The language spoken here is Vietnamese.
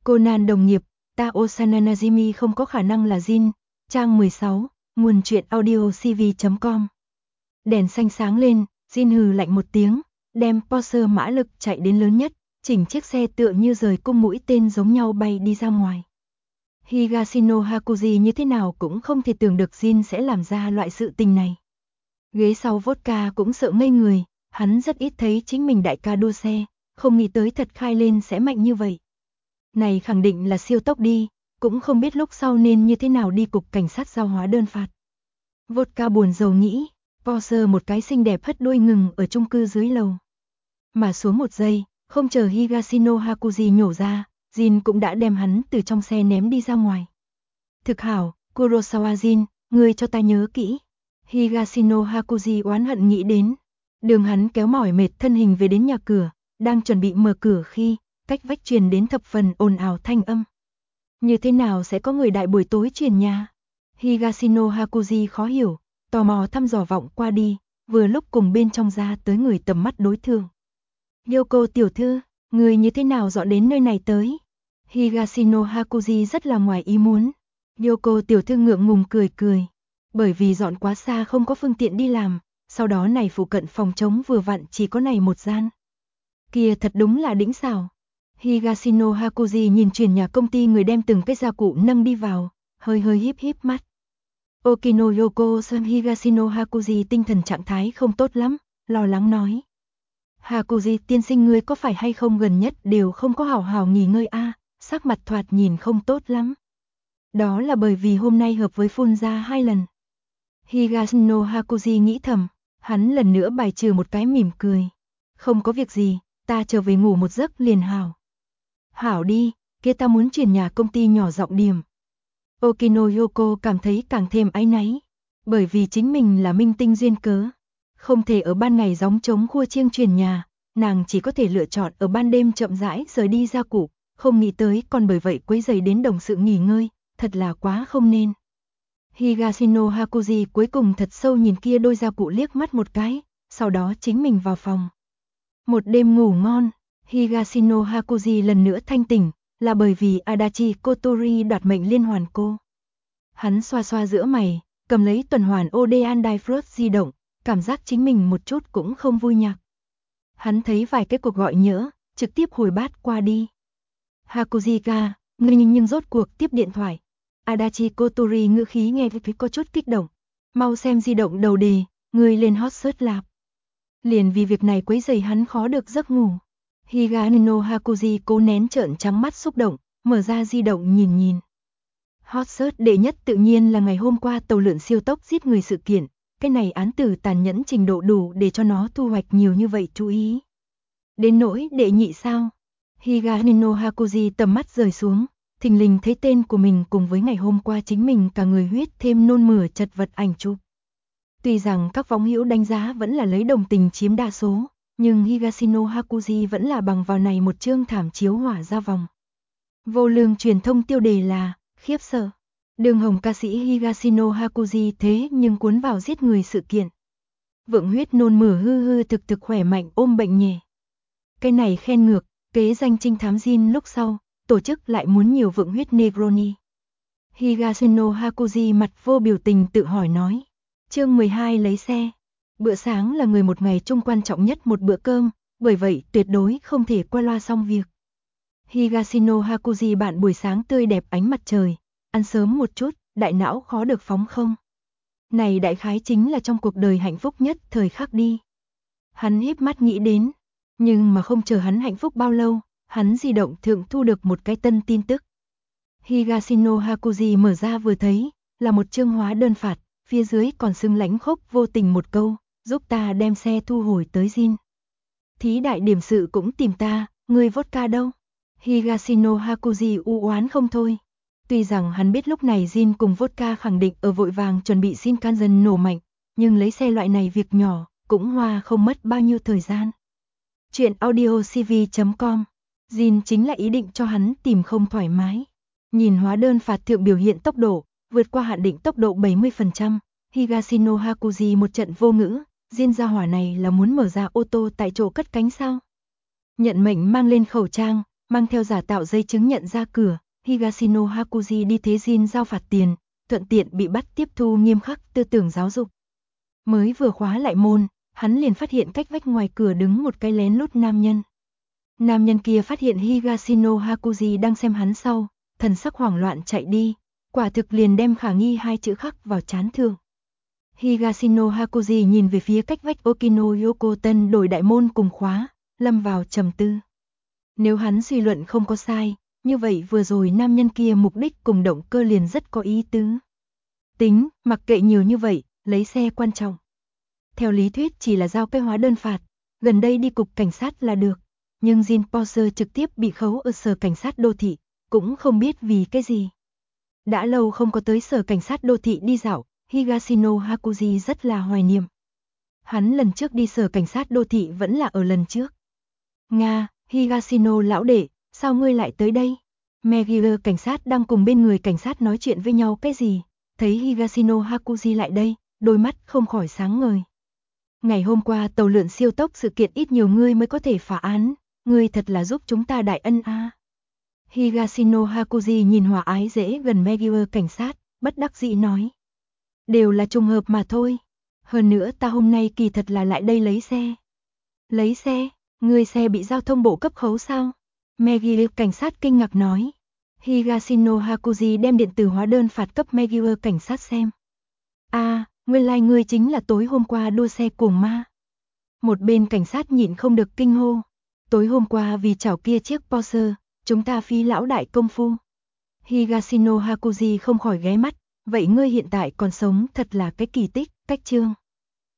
Conan đồng nghiệp, Tao Sananajimi không có khả năng là Jin. Trang 16, nguồn truyện audio cv.com. Đèn xanh sáng lên, Jin hừ lạnh một tiếng, đem Porsche mã lực chạy đến lớn nhất, chỉnh chiếc xe tựa như rời cung mũi tên giống nhau bay đi ra ngoài. Higashino Hakuji như thế nào cũng không thể tưởng được Jin sẽ làm ra loại sự tình này. Ghế sau vodka cũng sợ ngây người, hắn rất ít thấy chính mình đại ca đua xe, không nghĩ tới thật khai lên sẽ mạnh như vậy. Này khẳng định là siêu tốc đi, cũng không biết lúc sau nên như thế nào đi cục cảnh sát giao hóa đơn phạt. Vodka buồn rầu nghĩ, Porsche một cái xinh đẹp hất đuôi ngừng ở chung cư dưới lầu. Mà xuống một giây, không chờ Higashino Hakuji nhổ ra, Jin cũng đã đem hắn từ trong xe ném đi ra ngoài. Thực hảo, Kurosawa Jin, ngươi cho ta nhớ kỹ. Higashino Hakuji oán hận nghĩ đến. Đường hắn kéo mỏi mệt thân hình về đến nhà cửa, đang chuẩn bị mở cửa khi cách vách truyền đến thập phần ồn ào thanh âm. Như thế nào sẽ có người đại buổi tối truyền nhà? Higashino Hakuji khó hiểu, tò mò thăm dò vọng qua đi, vừa lúc cùng bên trong ra tới người tầm mắt đối thương. Yoko tiểu thư, người như thế nào dọn đến nơi này tới? Higashino Hakuji rất là ngoài ý muốn. Yoko tiểu thư ngượng ngùng cười cười, bởi vì dọn quá xa không có phương tiện đi làm, sau đó này phụ cận phòng trống vừa vặn chỉ có này một gian. Kia thật đúng là đỉnh xảo. Higashino Hakuji nhìn truyền nhà công ty người đem từng cái gia cụ nâng đi vào, hơi híp híp mắt. Okino Yoko xem Higashino Hakuji tinh thần trạng thái không tốt lắm, lo lắng nói. Hakuji tiên sinh ngươi có phải hay không gần nhất đều không có hảo hảo nghỉ ngơi a, sắc mặt thoạt nhìn không tốt lắm. Đó là bởi vì hôm nay hợp với phun ra 2 lần. Higashino Hakuji nghĩ thầm, hắn lần nữa bài trừ một cái mỉm cười. Không có việc gì, ta trở về ngủ một giấc liền hảo. Hảo đi, kia ta muốn chuyển nhà công ty nhỏ giọng điểm. Okino Yoko cảm thấy càng thêm áy náy, bởi vì chính mình là minh tinh duyên cớ. Không thể ở ban ngày gióng trống khua chiêng chuyển nhà, nàng chỉ có thể lựa chọn ở ban đêm chậm rãi rời đi gia cụ, không nghĩ tới còn bởi vậy quấy rầy đến đồng sự nghỉ ngơi, thật là quá không nên. Higashino Hakuji cuối cùng thật sâu nhìn kia đôi gia cụ liếc mắt một cái, sau đó chính mình vào phòng. Một đêm ngủ ngon, Higashino Hakuji lần nữa thanh tỉnh, là bởi vì Adachi Kotori đoạt mệnh liên hoàn cô. Hắn xoa xoa giữa mày, cầm lấy tuần hoàn Odean Difrost di động, cảm giác chính mình một chút cũng không vui nhạc. Hắn thấy vài cái cuộc gọi nhỡ, trực tiếp hồi bát qua đi. Hakuji-ka, ngươi nhưng rốt cuộc tiếp điện thoại. Adachi Kotori ngữ khí nghe với có chút kích động. Mau xem di động đầu đề, ngươi lên hot search lạp. Liền vì việc này quấy rầy hắn khó được giấc ngủ. Higashino Hakuji cố nén trợn trắng mắt xúc động, mở ra di động nhìn. Hot search đệ nhất tự nhiên là ngày hôm qua tàu lượn siêu tốc giết người sự kiện, cái này án tử tàn nhẫn trình độ đủ để cho nó thu hoạch nhiều như vậy chú ý. Đến nỗi đệ nhị sao? Higashino Hakuji tầm mắt rời xuống, thình lình thấy tên của mình cùng với ngày hôm qua chính mình cả người huyết thêm nôn mửa chật vật ảnh chụp. Tuy rằng các võng hữu đánh giá vẫn là lấy đồng tình chiếm đa số, nhưng Higashino Hakuji vẫn là bằng vào này một chương thảm chiếu hỏa ra vòng. Vô lương truyền thông tiêu đề là khiếp sợ. Đường hồng ca sĩ Higashino Hakuji thế nhưng cuốn vào giết người sự kiện. Vượng huyết nôn mửa hư thực khỏe mạnh ôm bệnh nhẹ. Cái này khen ngược, kế danh trinh thám Jin lúc sau, tổ chức lại muốn nhiều vượng huyết Negroni. Higashino Hakuji mặt vô biểu tình tự hỏi nói. Chương 12 lấy xe. Bữa sáng là người một ngày chung quan trọng nhất một bữa cơm, bởi vậy tuyệt đối không thể qua loa xong việc. Higashino Hakuji bạn buổi sáng tươi đẹp ánh mặt trời, ăn sớm một chút, đại não khó được phóng không. Này đại khái chính là trong cuộc đời hạnh phúc nhất thời khắc đi. Hắn híp mắt nghĩ đến, nhưng mà không chờ hắn hạnh phúc bao lâu, hắn di động thượng thu được một cái tân tin tức. Higashino Hakuji mở ra vừa thấy, là một chương hóa đơn phạt, phía dưới còn xưng lãnh khốc vô tình một câu, giúp ta đem xe thu hồi tới Jin. Thí đại điểm sự cũng tìm ta, người vodka đâu? Higashino Hakuji u oán không thôi. Tuy rằng hắn biết lúc này Jin cùng vodka khẳng định ở vội vàng chuẩn bị Shinkansen nổ mạnh, nhưng lấy xe loại này việc nhỏ, cũng hoa không mất bao nhiêu thời gian. Chuyện audio cv.com. Jin chính là ý định cho hắn tìm không thoải mái. Nhìn hóa đơn phạt thượng biểu hiện tốc độ, vượt qua hạn định tốc độ 70%, Higashino Hakuji một trận vô ngữ, Jin gia hỏa này là muốn mở ra ô tô tại chỗ cất cánh sao? Nhận mệnh mang lên khẩu trang, mang theo giả tạo giấy chứng nhận ra cửa, Higashino Hakuji đi thế Jin giao phạt tiền, thuận tiện bị bắt tiếp thu nghiêm khắc tư tưởng giáo dục. Mới vừa khóa lại môn, hắn liền phát hiện cách vách ngoài cửa đứng một cái lén lút nam nhân. Nam nhân kia phát hiện Higashino Hakuji đang xem hắn sau, thần sắc hoảng loạn chạy đi, quả thực liền đem khả nghi hai chữ khắc vào trán thương. Higashino Hakuji nhìn về phía cách vách Okino Yokoten đổi đại môn cùng khóa, lâm vào trầm tư. Nếu hắn suy luận không có sai, như vậy vừa rồi nam nhân kia mục đích cùng động cơ liền rất có ý tứ. Tính, mặc kệ nhiều như vậy, lấy xe quan trọng. Theo lý thuyết chỉ là giao cái hóa đơn phạt, gần đây đi cục cảnh sát là được. Nhưng Jin Porsche trực tiếp bị khấu ở sở cảnh sát đô thị, cũng không biết vì cái gì. Đã lâu không có tới sở cảnh sát đô thị đi dạo, Higashino Hakuji rất là hoài niệm. Hắn lần trước đi sở cảnh sát đô thị vẫn là ở lần trước. Nga, Higashino lão đệ, sao ngươi lại tới đây? Megire cảnh sát đang cùng bên người cảnh sát nói chuyện với nhau cái gì? Thấy Higashino Hakuji lại đây, đôi mắt không khỏi sáng ngời. Ngày hôm qua tàu lượn siêu tốc sự kiện ít nhiều ngươi mới có thể phá án, ngươi thật là giúp chúng ta đại ân a. Higashino Hakuji nhìn hòa ái dễ gần Megire cảnh sát, bất đắc dĩ nói. Đều là trùng hợp mà thôi. Hơn nữa ta hôm nay kỳ thật là lại đây lấy xe. Lấy xe? Ngươi xe bị giao thông bộ cấp khấu sao? Megire cảnh sát kinh ngạc nói. Higashino Hakuji đem điện tử hóa đơn phạt cấp Megire cảnh sát xem. Nguyên lai ngươi chính là tối hôm qua đua xe cuồng ma. Một bên cảnh sát nhịn không được kinh hô. Tối hôm qua vì chảo kia chiếc Porsche, chúng ta phí lão đại công phu. Higashino Hakuji không khỏi ghé mắt, vậy ngươi hiện tại còn sống thật là cái kỳ tích, cách chương.